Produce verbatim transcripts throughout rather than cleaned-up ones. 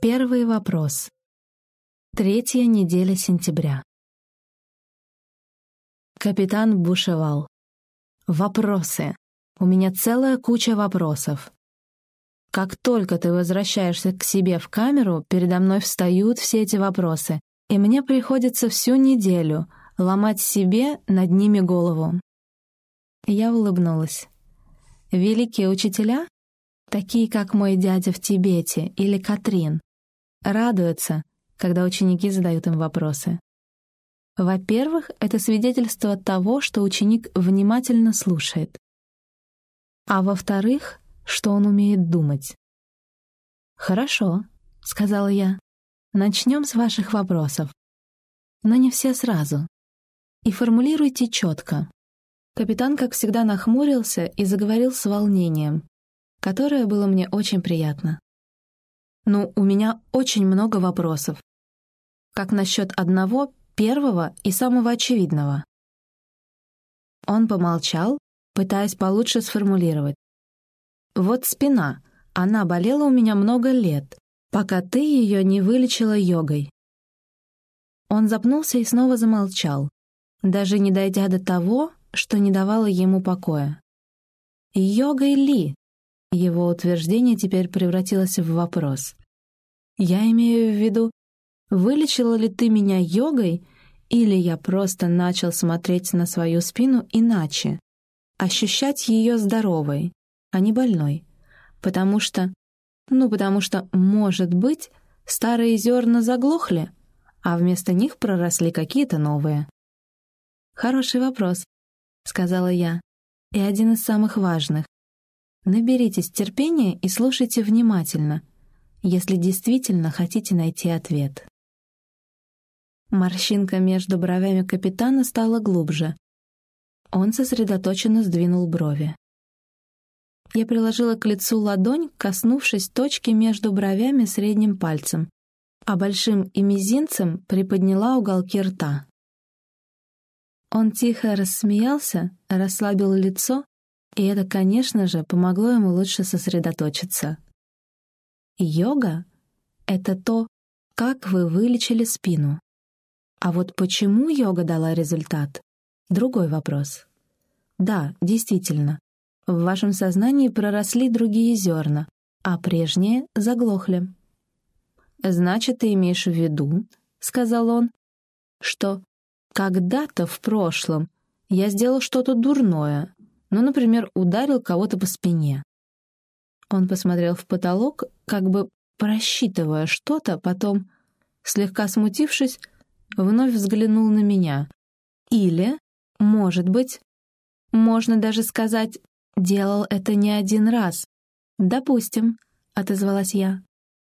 Первый вопрос. Третья неделя сентября. Капитан бушевал. Вопросы. У меня целая куча вопросов. Как только ты возвращаешься к себе в камеру, передо мной встают все эти вопросы, и мне приходится всю неделю ломать себе над ними голову. Я улыбнулась. Великие учителя, такие как мой дядя в Тибете или Катрин, радуются, когда ученики задают им вопросы. Во-первых, это свидетельство того, что ученик внимательно слушает. А во-вторых, что он умеет думать. «Хорошо», — сказала я, — «начнем с ваших вопросов. Но не все сразу. И формулируйте четко». Капитан, как всегда, нахмурился и заговорил с волнением, которое было мне очень приятно. «Ну, у меня очень много вопросов. Как насчет одного, первого и самого очевидного?» Он помолчал, пытаясь получше сформулировать. «Вот спина, она болела у меня много лет, пока ты ее не вылечила йогой». Он запнулся и снова замолчал, даже не дойдя до того, что не давало ему покоя. «Йогой ли?» Его утверждение теперь превратилось в вопрос. «Я имею в виду, вылечила ли ты меня йогой, или я просто начал смотреть на свою спину иначе, ощущать ее здоровой, а не больной, потому что, ну, потому что, может быть, старые зерна заглохли, а вместо них проросли какие-то новые». «Хороший вопрос», — сказала я, — «и один из самых важных. Наберитесь терпения и слушайте внимательно, если действительно хотите найти ответ». Морщинка между бровями капитана стала глубже. Он сосредоточенно сдвинул брови. Я приложила к лицу ладонь, коснувшись точки между бровями средним пальцем, а большим и мизинцем приподняла уголки рта. Он тихо рассмеялся, расслабил лицо, и это, конечно же, помогло ему лучше сосредоточиться. Йога — это то, как вы вылечили спину. А вот почему йога дала результат — другой вопрос. Да, действительно, в вашем сознании проросли другие зерна, а прежние заглохли. «Значит, ты имеешь в виду, — сказал он, — что когда-то в прошлом я сделал что-то дурное, ну, например, ударил кого-то по спине». Он посмотрел в потолок, как бы просчитывая что-то, потом, слегка смутившись, вновь взглянул на меня. Или, может быть, можно даже сказать, делал это не один раз. «Допустим», — отозвалась я.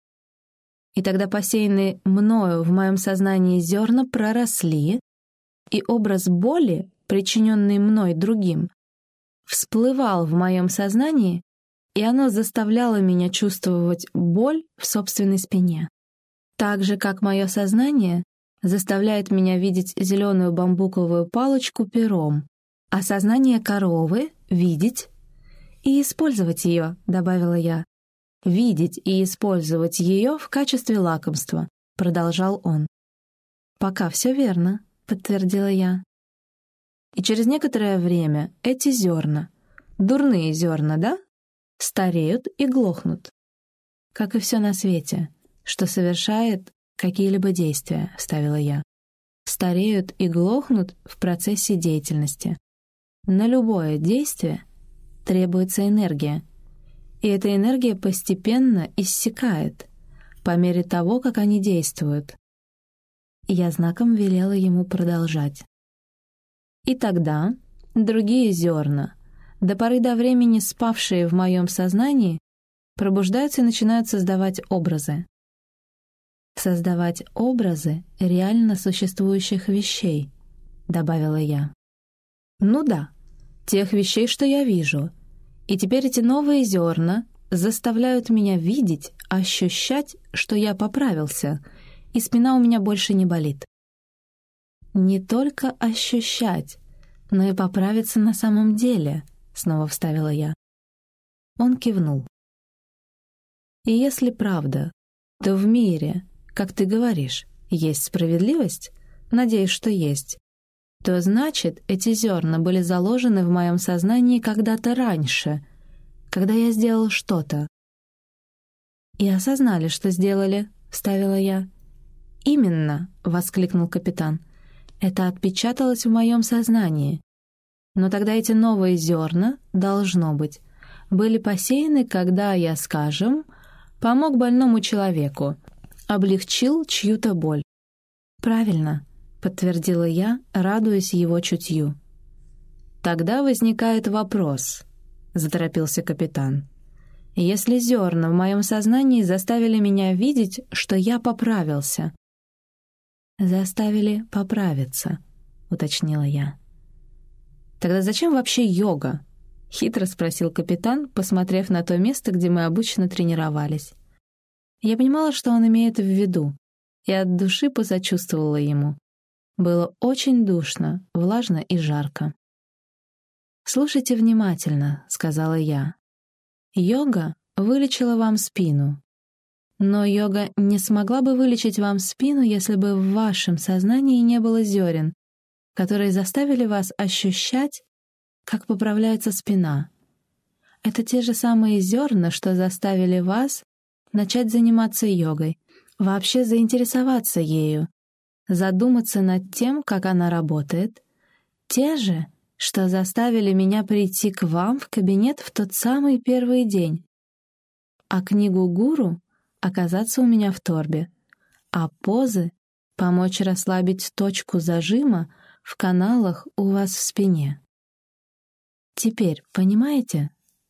И тогда посеянные мною в моем сознании зерна проросли, и образ боли, причиненный мной другим, всплывал в моем сознании, и оно заставляло меня чувствовать боль в собственной спине. Так же, как мое сознание заставляет меня видеть зеленую бамбуковую палочку пером, а сознание коровы — видеть и использовать ее, добавила я. «Видеть и использовать ее в качестве лакомства», — продолжал он. «Пока все верно», — подтвердила я. И через некоторое время эти зерна, дурные зерна, да, стареют и глохнут. Как и все на свете, что совершает какие-либо действия, — вставила я. Стареют и глохнут в процессе деятельности. На любое действие требуется энергия, и эта энергия постепенно иссякает по мере того, как они действуют. Я знаком велела ему продолжать. И тогда другие зерна, до поры до времени спавшие в моем сознании, пробуждаются и начинают создавать образы. «Создавать образы реально существующих вещей», — добавила я. «Ну да, тех вещей, что я вижу. И теперь эти новые зерна заставляют меня видеть, ощущать, что я поправился, и спина у меня больше не болит». «Не только ощущать, но и поправиться на самом деле», — снова вставила я. Он кивнул. «И если правда, то в мире, как ты говоришь, есть справедливость, надеюсь, что есть, то значит, эти зерна были заложены в моем сознании когда-то раньше, когда я сделал что-то. «И осознали, что сделали», — вставила я. «Именно», — воскликнул капитан, — «это отпечаталось в моем сознании. Но тогда эти новые зерна, должно быть, были посеяны, когда я, скажем, помог больному человеку, облегчил чью-то боль». «Правильно», — подтвердила я, радуясь его чутью. «Тогда возникает вопрос», — заторопился капитан. «Если зерна в моем сознании заставили меня видеть, что я поправился». «Заставили поправиться», — уточнила я. «Тогда зачем вообще йога?» — хитро спросил капитан, посмотрев на то место, где мы обычно тренировались. Я понимала, что он имеет в виду, и от души посочувствовала ему. Было очень душно, влажно и жарко. «Слушайте внимательно», — сказала я. «Йога вылечила вам спину. Но йога не смогла бы вылечить вам спину, если бы в вашем сознании не было зерен, которые заставили вас ощущать, как поправляется спина. Это те же самые зерна, что заставили вас начать заниматься йогой, вообще заинтересоваться ею, задуматься над тем, как она работает, те же, что заставили меня прийти к вам в кабинет в тот самый первый день, а книгу гуру оказаться у меня в торбе, а позы помочь расслабить точку зажима в каналах у вас в спине. Теперь понимаете?»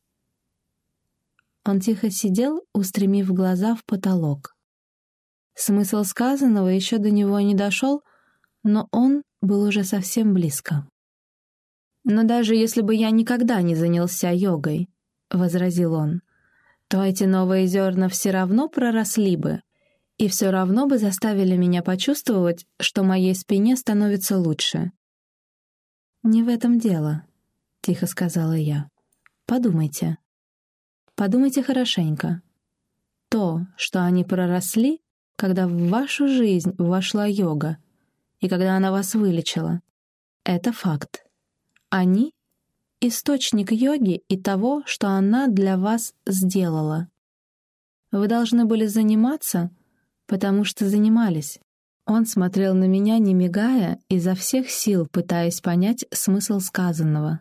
Он тихо сидел, устремив глаза в потолок. Смысл сказанного еще до него не дошел, но он был уже совсем близко. «Но даже если бы я никогда не занялся йогой, — возразил он, — то эти новые зерна все равно проросли бы и все равно бы заставили меня почувствовать, что моей спине становится лучше». «Не в этом дело», — тихо сказала я. «Подумайте. Подумайте хорошенько. То, что они проросли, когда в вашу жизнь вошла йога, и когда она вас вылечила, это факт. Они — источник йоги и того, что она для вас сделала. Вы должны были заниматься, потому что занимались». Он смотрел на меня, не мигая, изо всех сил пытаясь понять смысл сказанного.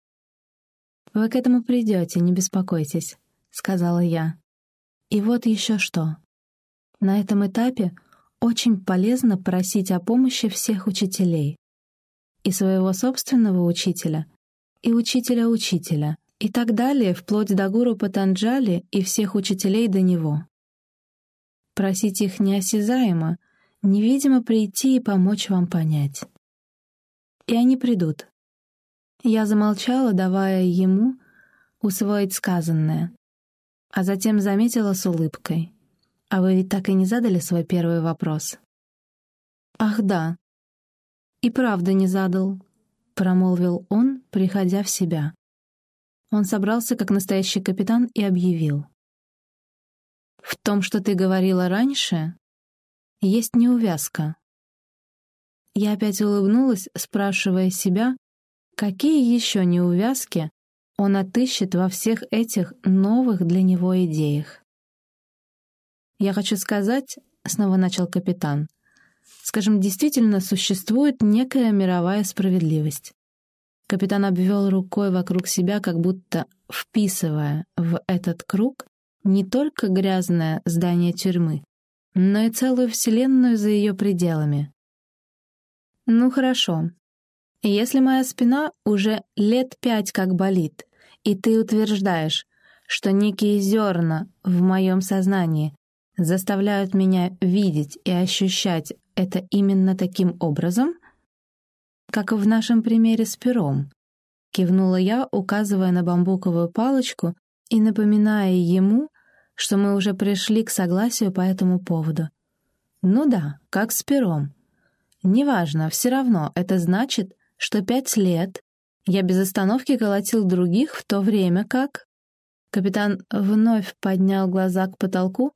«Вы к этому придете, не беспокойтесь», — сказала я. «И вот еще что. На этом этапе очень полезно просить о помощи всех учителей. И своего собственного учителя, и учителя учителя, и так далее, вплоть до гуру Патанджали и всех учителей до него. Просить их неосязаемо, невидимо прийти и помочь вам понять. И они придут». Я замолчала, давая ему усвоить сказанное, а затем заметила с улыбкой. «А вы ведь так и не задали свой первый вопрос?» «Ах, да. И правда не задал», — промолвил он, приходя в себя. Он собрался как настоящий капитан и объявил. «В том, что ты говорила раньше, есть неувязка». Я опять улыбнулась, спрашивая себя, какие еще неувязки он отыщет во всех этих новых для него идеях. «Я хочу сказать, — снова начал капитан, — скажем, действительно существует некая мировая справедливость». Капитан обвел рукой вокруг себя, как будто вписывая в этот круг не только грязное здание тюрьмы, но и целую вселенную за ее пределами. «Ну хорошо. Если моя спина уже лет пять как болит, и ты утверждаешь, что некие зерна в моем сознании заставляют меня видеть и ощущать это именно таким образом, как в нашем примере с пером», — кивнула я, указывая на бамбуковую палочку и напоминая ему, что мы уже пришли к согласию по этому поводу. «Ну да, как с пером. Неважно, все равно это значит, что пять лет я без остановки колотил других, в то время как...» Капитан вновь поднял глаза к потолку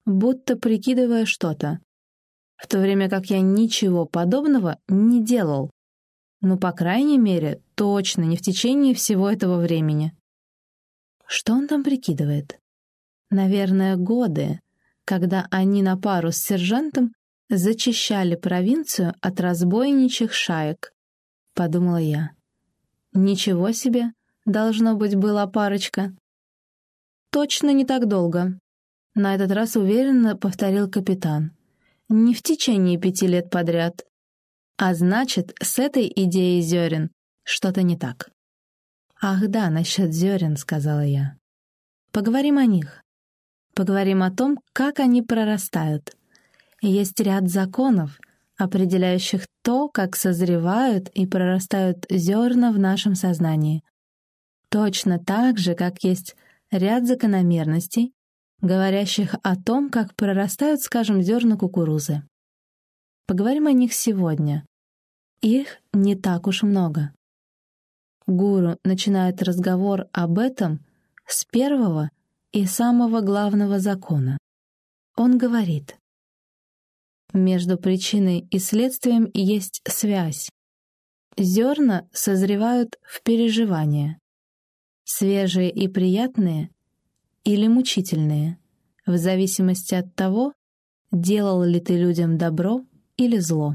будто прикидывая что-то, в то время как я ничего подобного не делал. Ну, по крайней мере, точно не в течение всего этого времени. Что он там прикидывает? Наверное, годы, когда они на пару с сержантом зачищали провинцию от разбойничьих шаек, подумала я. Ничего себе, должно быть, была парочка. Точно не так долго. На этот раз уверенно повторил капитан. Не в течение пяти лет подряд. А значит, с этой идеей зерен что-то не так. «Ах да, насчет зерен», — сказала я. «Поговорим о них. Поговорим о том, как они прорастают. Есть ряд законов, определяющих то, как созревают и прорастают зерна в нашем сознании. Точно так же, как есть ряд закономерностей, говорящих о том, как прорастают, скажем, зерна кукурузы. Поговорим о них сегодня. Их не так уж много. Гуру начинает разговор об этом с первого и самого главного закона. Он говорит: между причиной и следствием есть связь. Зерна созревают в переживания, свежие и приятные или мучительные, в зависимости от того, делал ли ты людям добро или зло.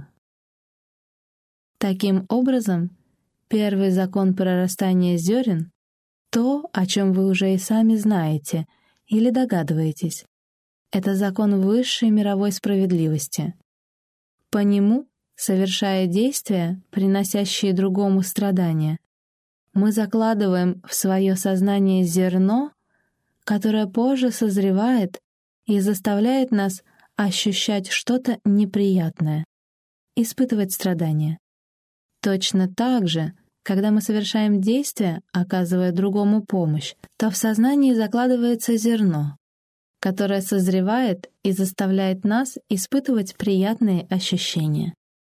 Таким образом, первый закон прорастания зерен — то, о чем вы уже и сами знаете или догадываетесь. Это закон высшей мировой справедливости. По нему, совершая действия, приносящие другому страдания, мы закладываем в свое сознание зерно, которое позже созревает и заставляет нас ощущать что-то неприятное, испытывать страдания. Точно так же, когда мы совершаем действия, оказывая другому помощь, то в сознании закладывается зерно, которое созревает и заставляет нас испытывать приятные ощущения.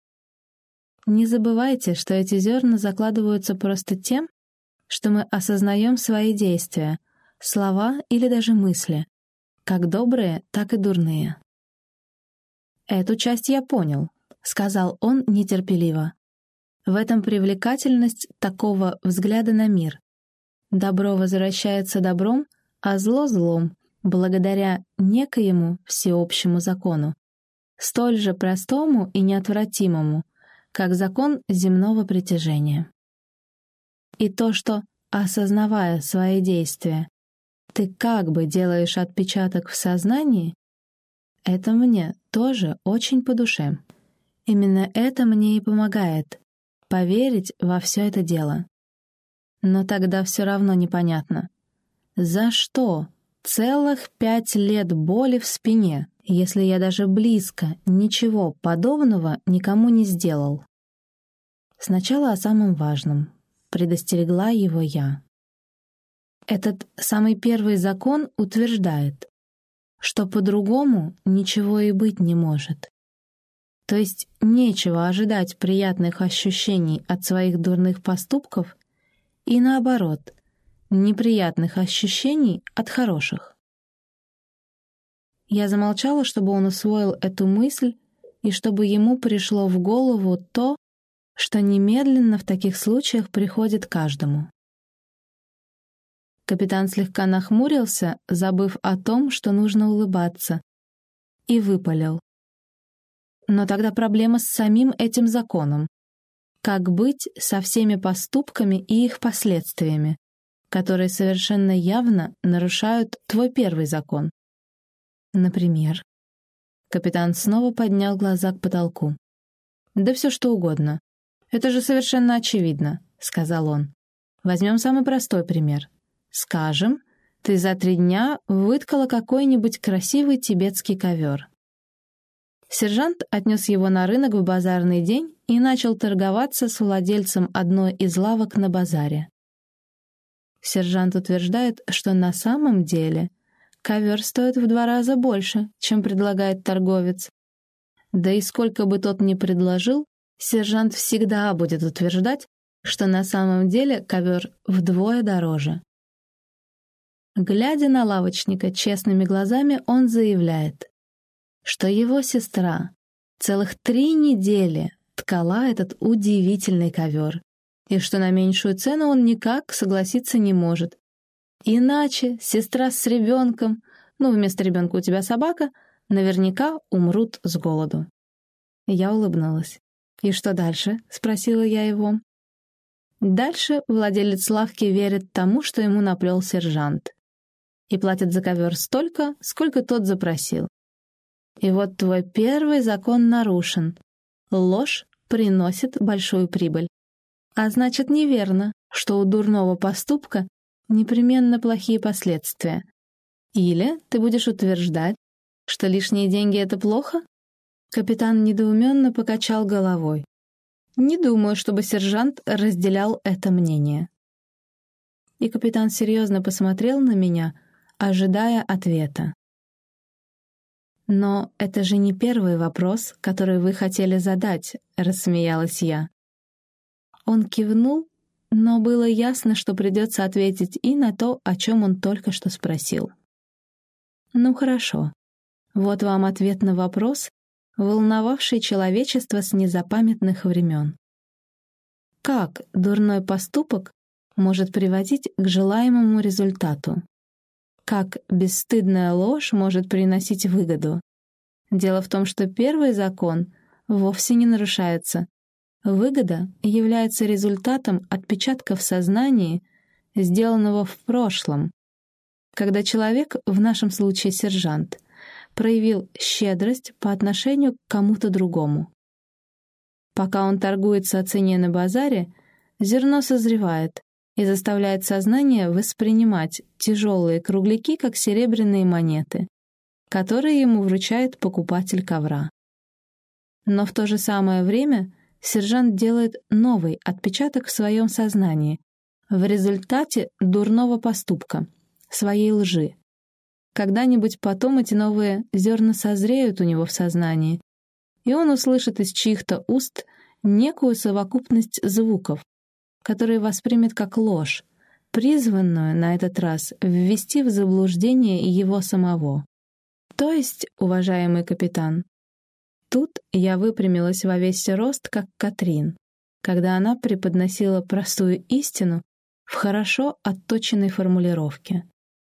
Не забывайте, что эти зерна закладываются просто тем, что мы осознаем свои действия, слова или даже мысли, как добрые, так и дурные. «Эту часть я понял», — сказал он нетерпеливо. В этом привлекательность такого взгляда на мир. Добро возвращается добром, а зло — злом, благодаря некоему всеобщему закону, столь же простому и неотвратимому, как закон земного притяжения. И то, что, осознавая свои действия, ты как бы делаешь отпечаток в сознании, это мне тоже очень по душе. Именно это мне и помогает поверить во все это дело. Но тогда все равно непонятно, за что целых пять лет боли в спине, если я даже близко ничего подобного никому не сделал? Сначала о самом важном. Предостерегла его я. Этот самый первый закон утверждает, что по-другому ничего и быть не может. То есть нечего ожидать приятных ощущений от своих дурных поступков и, наоборот, неприятных ощущений от хороших. Я замолчала, чтобы он усвоил эту мысль и чтобы ему пришло в голову то, что немедленно в таких случаях приходит каждому. Капитан слегка нахмурился, забыв о том, что нужно улыбаться, и выпалил. Но тогда проблема с самим этим законом. Как быть со всеми поступками и их последствиями, которые совершенно явно нарушают твой первый закон? Например, капитан снова поднял глаза к потолку. «Да все что угодно. Это же совершенно очевидно», — сказал он. «Возьмем самый простой пример. Скажем, ты за три дня выткала какой-нибудь красивый тибетский ковер. Сержант отнес его на рынок в базарный день и начал торговаться с владельцем одной из лавок на базаре. Сержант утверждает, что на самом деле ковер стоит в два раза больше, чем предлагает торговец. Да и сколько бы тот ни предложил, сержант всегда будет утверждать, что на самом деле ковер вдвое дороже. Глядя на лавочника честными глазами, он заявляет, что его сестра целых три недели ткала этот удивительный ковер, и что на меньшую цену он никак согласиться не может. Иначе сестра с ребенком, ну, вместо ребенка у тебя собака, наверняка умрут с голоду. Я улыбнулась. «И что дальше?» — спросила я его. Дальше владелец лавки верит тому, что ему наплел сержант, и платит за ковер столько, сколько тот запросил. И вот твой первый закон нарушен. Ложь приносит большую прибыль. А значит, неверно, что у дурного поступка непременно плохие последствия. Или ты будешь утверждать, что лишние деньги — это плохо? Капитан недоуменно покачал головой. Не думаю, чтобы сержант разделял это мнение. И капитан серьезно посмотрел на меня, ожидая ответа. «Но это же не первый вопрос, который вы хотели задать», — рассмеялась я. Он кивнул, но было ясно, что придется ответить и на то, о чем он только что спросил. «Ну хорошо. Вот вам ответ на вопрос, волновавший человечество с незапамятных времен. Как дурной поступок может приводить к желаемому результату? Как бесстыдная ложь может приносить выгоду? Дело в том, что первый закон вовсе не нарушается. Выгода является результатом отпечатка в сознании, сделанного в прошлом, когда человек, в нашем случае сержант, проявил щедрость по отношению к кому-то другому. Пока он торгуется о цене на базаре, зерно созревает и заставляет сознание воспринимать тяжелые кругляки как серебряные монеты, которые ему вручает покупатель ковра. Но в то же самое время сержант делает новый отпечаток в своем сознании в результате дурного поступка, своей лжи. Когда-нибудь потом эти новые зерна созреют у него в сознании, и он услышит из чьих-то уст некую совокупность звуков, которые воспримет как ложь, призванную на этот раз ввести в заблуждение его самого. То есть, уважаемый капитан, тут я выпрямилась во весь рост, как Катрин, когда она преподносила простую истину в хорошо отточенной формулировке.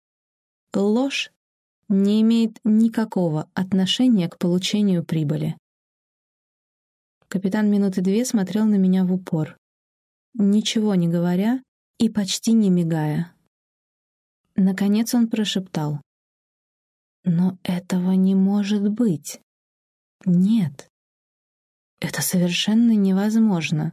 Ложь не имеет никакого отношения к получению прибыли. Капитан минуты две смотрел на меня в упор, ничего не говоря и почти не мигая. Наконец он прошептал: «Но этого не может быть. Нет, это совершенно невозможно.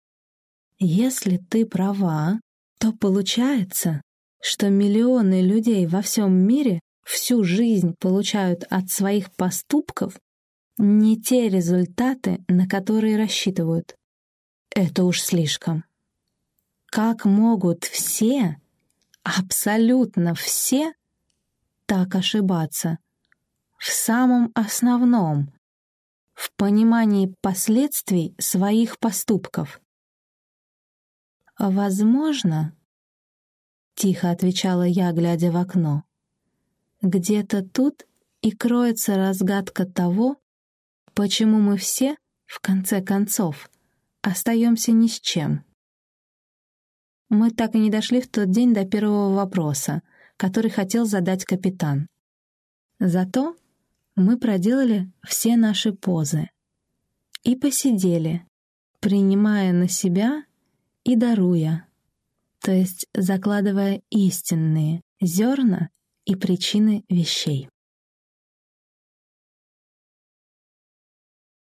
Если ты права, то получается, что миллионы людей во всем мире всю жизнь получают от своих поступков не те результаты, на которые рассчитывают. Это уж слишком. Как могут все, абсолютно все, так ошибаться в самом основном, в понимании последствий своих поступков? «Возможно, — тихо отвечала я, глядя в окно, — где-то тут и кроется разгадка того, почему мы все, в конце концов, остаемся ни с чем». Мы так и не дошли в тот день до первого вопроса, который хотел задать капитан. Зато мы проделали все наши позы и посидели, принимая на себя и даруя, то есть закладывая истинные зерна и причины вещей.